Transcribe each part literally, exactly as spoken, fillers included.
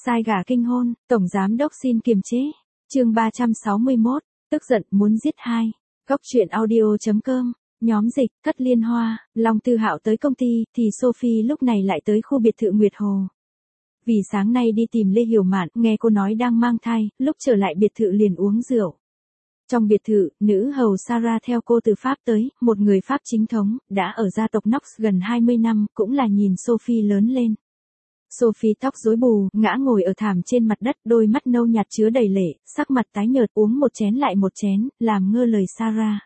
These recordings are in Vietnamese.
Sai gà kinh hôn, tổng giám đốc xin kiềm chế. Chương ba trăm sáu mươi mốt, tức giận muốn giết hai. Góc truyện audio chấm com. Nhóm dịch, Cất Liên Hoa, Long Tư Hạo tới công ty, thì Sophie lúc này lại tới khu biệt thự Nguyệt Hồ. Vì sáng nay đi tìm Lê Hiểu Mạn, nghe cô nói đang mang thai, lúc trở lại biệt thự liền uống rượu. Trong biệt thự, nữ hầu Sarah theo cô từ Pháp tới, một người Pháp chính thống, đã ở gia tộc Knox gần hai mươi năm, cũng là nhìn Sophie lớn lên. Sophie tóc rối bù, ngã ngồi ở thảm trên mặt đất, đôi mắt nâu nhạt chứa đầy lệ, sắc mặt tái nhợt, uống một chén lại một chén, làm ngơ lời Sarah.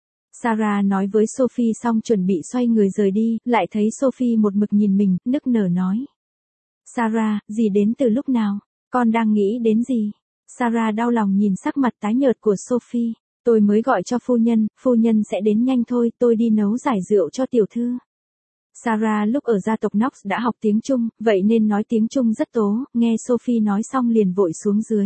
Sarah nói với Sophie xong chuẩn bị xoay người rời đi, lại thấy Sophie một mực nhìn mình, nức nở nói. Sarah, dì đến từ lúc nào? Con đang nghĩ đến gì? Sarah đau lòng nhìn sắc mặt tái nhợt của Sophie. Tôi mới gọi cho phu nhân, phu nhân sẽ đến nhanh thôi, tôi đi nấu giải rượu cho tiểu thư. Sarah lúc ở gia tộc Knox đã học tiếng Trung, vậy nên nói tiếng Trung rất tố, nghe Sophie nói xong liền vội xuống dưới.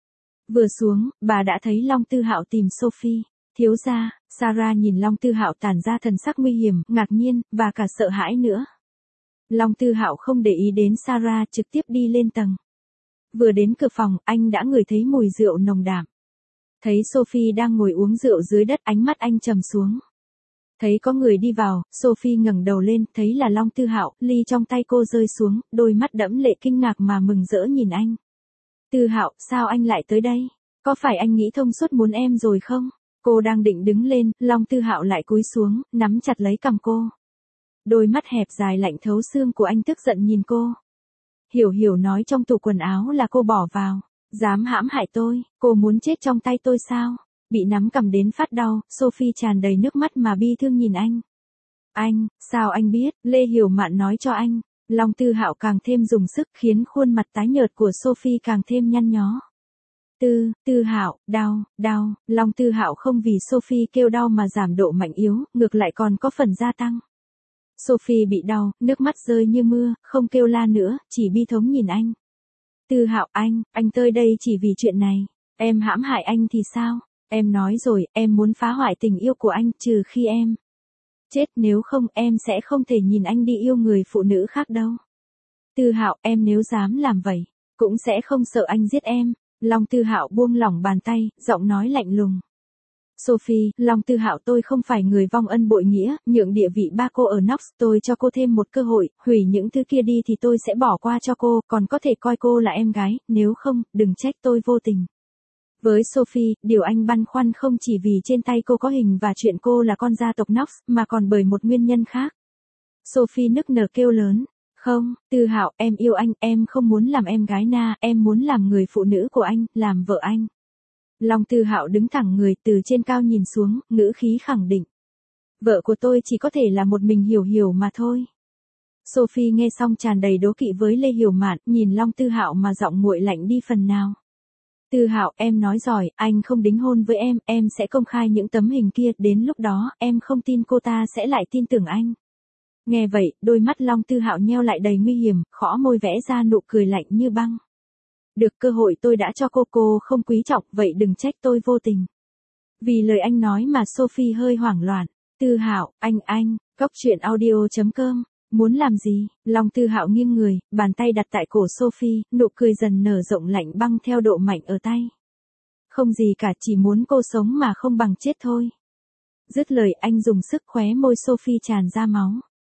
Vừa xuống, bà đã thấy Long Tư Hạo tìm Sophie. Thiếu gia, Sarah nhìn Long Tư Hạo tản ra thần sắc nguy hiểm, ngạc nhiên, và cả sợ hãi nữa. Long Tư Hạo không để ý đến Sarah, trực tiếp đi lên tầng. Vừa đến cửa phòng, anh đã ngửi thấy mùi rượu nồng đậm. Thấy Sophie đang ngồi uống rượu dưới đất, ánh mắt anh trầm xuống. Thấy có người đi vào, Sophie ngẩng đầu lên, thấy là Long Tư Hạo, ly trong tay cô rơi xuống, đôi mắt đẫm lệ kinh ngạc mà mừng rỡ nhìn anh. Tư Hạo, sao anh lại tới đây? Có phải anh nghĩ thông suốt muốn em rồi không? Cô đang định đứng lên, Long Tư Hạo lại cúi xuống, nắm chặt lấy cằm cô. Đôi mắt hẹp dài lạnh thấu xương của anh tức giận nhìn cô. Hiểu Hiểu nói trong tủ quần áo là cô bỏ vào. Dám hãm hại tôi, cô muốn chết trong tay tôi sao? Bị nắm cầm đến phát đau, Sophie tràn đầy nước mắt mà bi thương nhìn anh. Anh, sao anh biết? Lê Hiểu Mạn nói cho anh. Long Tư Hạo càng thêm dùng sức khiến khuôn mặt tái nhợt của Sophie càng thêm nhăn nhó. Tư, Tư Hạo, đau, đau, Long Tư Hạo không vì Sophie kêu đau mà giảm độ mạnh yếu, ngược lại còn có phần gia tăng. Sophie bị đau, nước mắt rơi như mưa, không kêu la nữa, chỉ bi thống nhìn anh. Tư Hạo, anh, anh tới đây chỉ vì chuyện này. Em hãm hại anh thì sao? Em nói rồi, em muốn phá hoại tình yêu của anh, trừ khi em chết, nếu không em sẽ không thể nhìn anh đi yêu người phụ nữ khác đâu. Tư Hạo, em nếu dám làm vậy, cũng sẽ không sợ anh giết em. Long Tư Hạo buông lỏng bàn tay, giọng nói lạnh lùng. Sophie, Long Tư Hạo tôi không phải người vong ân bội nghĩa, nhượng địa vị ba cô ở Knox, tôi cho cô thêm một cơ hội, hủy những thứ kia đi thì tôi sẽ bỏ qua cho cô, còn có thể coi cô là em gái, nếu không, đừng trách tôi vô tình. Với Sophie, điều anh băn khoăn không chỉ vì trên tay cô có hình và chuyện cô là con gia tộc Knox, mà còn bởi một nguyên nhân khác. Sophie nức nở kêu lớn. Không, Tư Hạo, em yêu anh, em không muốn làm em gái na, em muốn làm người phụ nữ của anh, làm vợ anh. Long Tư Hạo đứng thẳng người, từ trên cao nhìn xuống, ngữ khí khẳng định. Vợ của tôi chỉ có thể là một mình Hiểu Hiểu mà thôi. Sophie nghe xong tràn đầy đố kỵ với Lê Hiểu Mạn, nhìn Long Tư Hạo mà giọng nguội lạnh đi phần nào. Tư Hạo, em nói giỏi, anh không đính hôn với em, em sẽ công khai những tấm hình kia, đến lúc đó, em không tin cô ta sẽ lại tin tưởng anh. Nghe vậy, đôi mắt Long Tư Hạo nheo lại đầy nguy hiểm, khõ môi vẽ ra nụ cười lạnh như băng. Được cơ hội tôi đã cho cô, cô không quý trọng, vậy đừng trách tôi vô tình. Vì lời anh nói mà Sophie hơi hoảng loạn. Tư Hạo, anh anh, góc truyện audio chấm com. Muốn làm gì? Long Tư Hạo nghiêng người, bàn tay đặt tại cổ Sophie, nụ cười dần nở rộng lạnh băng theo độ mạnh ở tay. Không gì cả, chỉ muốn cô sống mà không bằng chết thôi. Dứt lời anh dùng sức khóe môi Sophie tràn ra máu.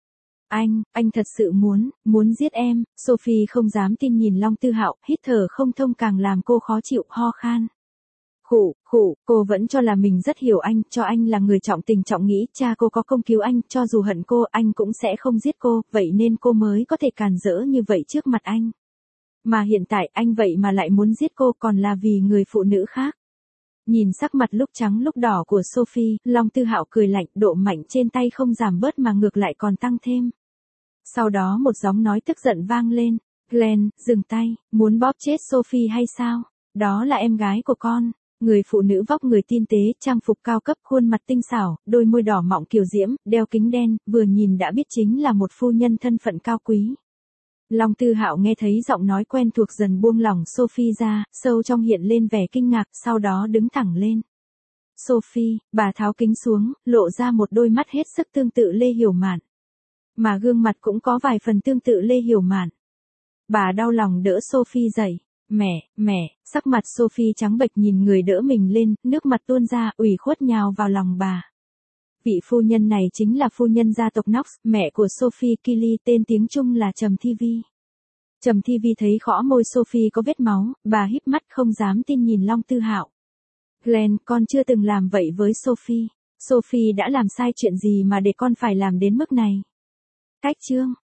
Anh, anh thật sự muốn, muốn giết em. Sophie không dám tin nhìn Long Tư Hạo, hít thở không thông càng làm cô khó chịu, ho khan. Khụ, khụ, cô vẫn cho là mình rất hiểu anh, cho anh là người trọng tình trọng nghĩa, cha cô có công cứu anh, cho dù hận cô, anh cũng sẽ không giết cô, vậy nên cô mới có thể càn rỡ như vậy trước mặt anh. Mà hiện tại anh vậy mà lại muốn giết cô, còn là vì người phụ nữ khác. Nhìn sắc mặt lúc trắng lúc đỏ của Sophie, Long Tư Hạo cười lạnh, độ mạnh trên tay không giảm bớt mà ngược lại còn tăng thêm. Sau đó một giọng nói tức giận vang lên. Glenn, dừng tay, muốn bóp chết Sophie hay sao? Đó là em gái của con. Người phụ nữ vóc người tinh tế, trang phục cao cấp, khuôn mặt tinh xảo, đôi môi đỏ mọng kiều diễm, đeo kính đen, vừa nhìn đã biết chính là một phu nhân thân phận cao quý. Long Tư Hạo nghe thấy giọng nói quen thuộc dần buông lỏng Sophie ra, sâu trong hiện lên vẻ kinh ngạc, sau đó đứng thẳng lên. Sophie, bà tháo kính xuống, lộ ra một đôi mắt hết sức tương tự Lê Hiểu Mạn. Mà gương mặt cũng có vài phần tương tự Lê Hiểu Mạn. Bà đau lòng đỡ Sophie dậy. Mẹ, mẹ, sắc mặt Sophie trắng bệch nhìn người đỡ mình lên, nước mặt tuôn ra, ủy khuất nhào vào lòng bà. Vị phu nhân này chính là phu nhân gia tộc Knox, mẹ của Sophie Kelly, tên tiếng Trung là Trầm Thi Vi. Trầm Thi Vi thấy khõ môi Sophie có vết máu, bà híp mắt không dám tin nhìn Long Tư Hạo. Glenn, con chưa từng làm vậy với Sophie. Sophie đã làm sai chuyện gì mà để con phải làm đến mức này? Cách chương